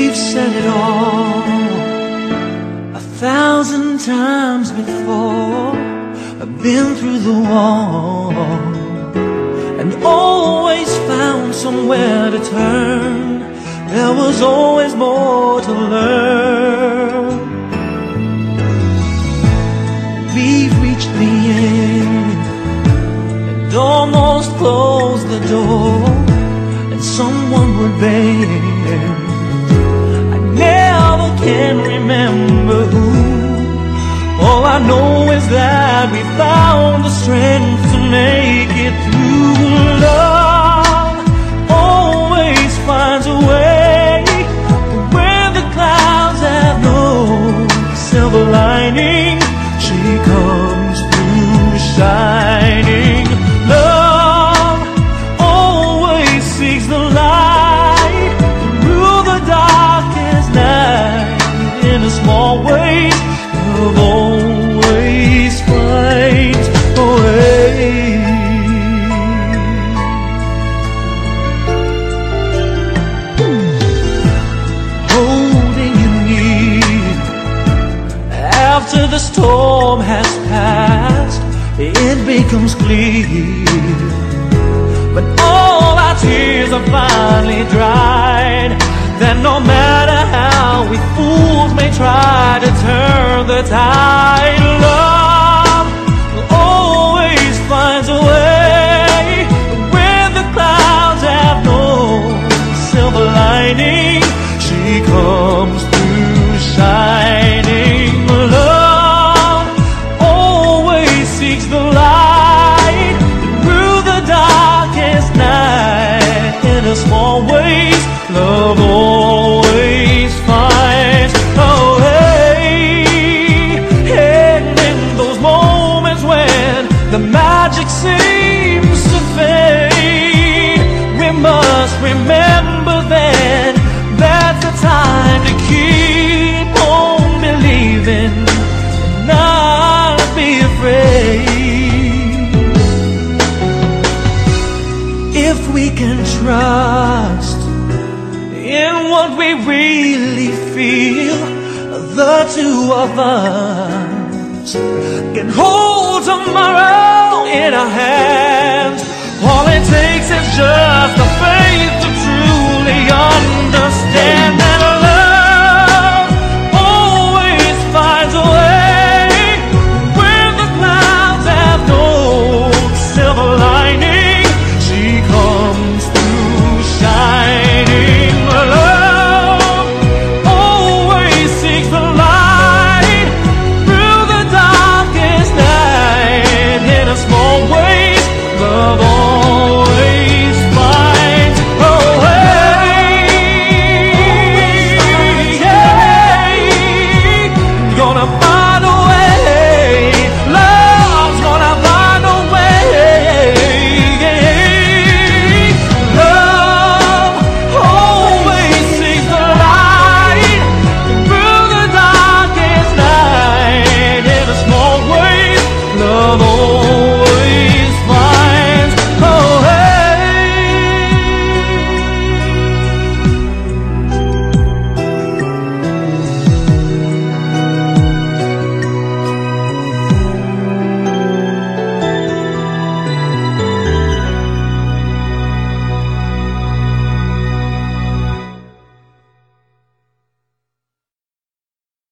We've said it all 1,000 times before. I've been through the wall and always found somewhere to turn. There was always more to learn. We've reached the end and almost closed the door, and someone would bend. I never can remember who. All I know is that we found the strength to make it through. Love always finds a way, but when the clouds have no silver lining, she comes through shining. Love always seeks the light through the darkest night. In a small way, love always finds a way. Holding you near after the storm has passed, it becomes clear. But all our tears are finally dried, that no matter how we fools may try to turn the tide, love always finds a way. When the clouds have no silver lining, she comes through shining. Love always seeks the light through the darkest night. In a small ways, love always finds a way. And in those moments when the magic seems to fade, we must remember then that's the time to keep on believing and not be afraid. If we can trust in what we really feel, the two of us can hold tomorrow in our hands. All it takes is just the faith to truly understand.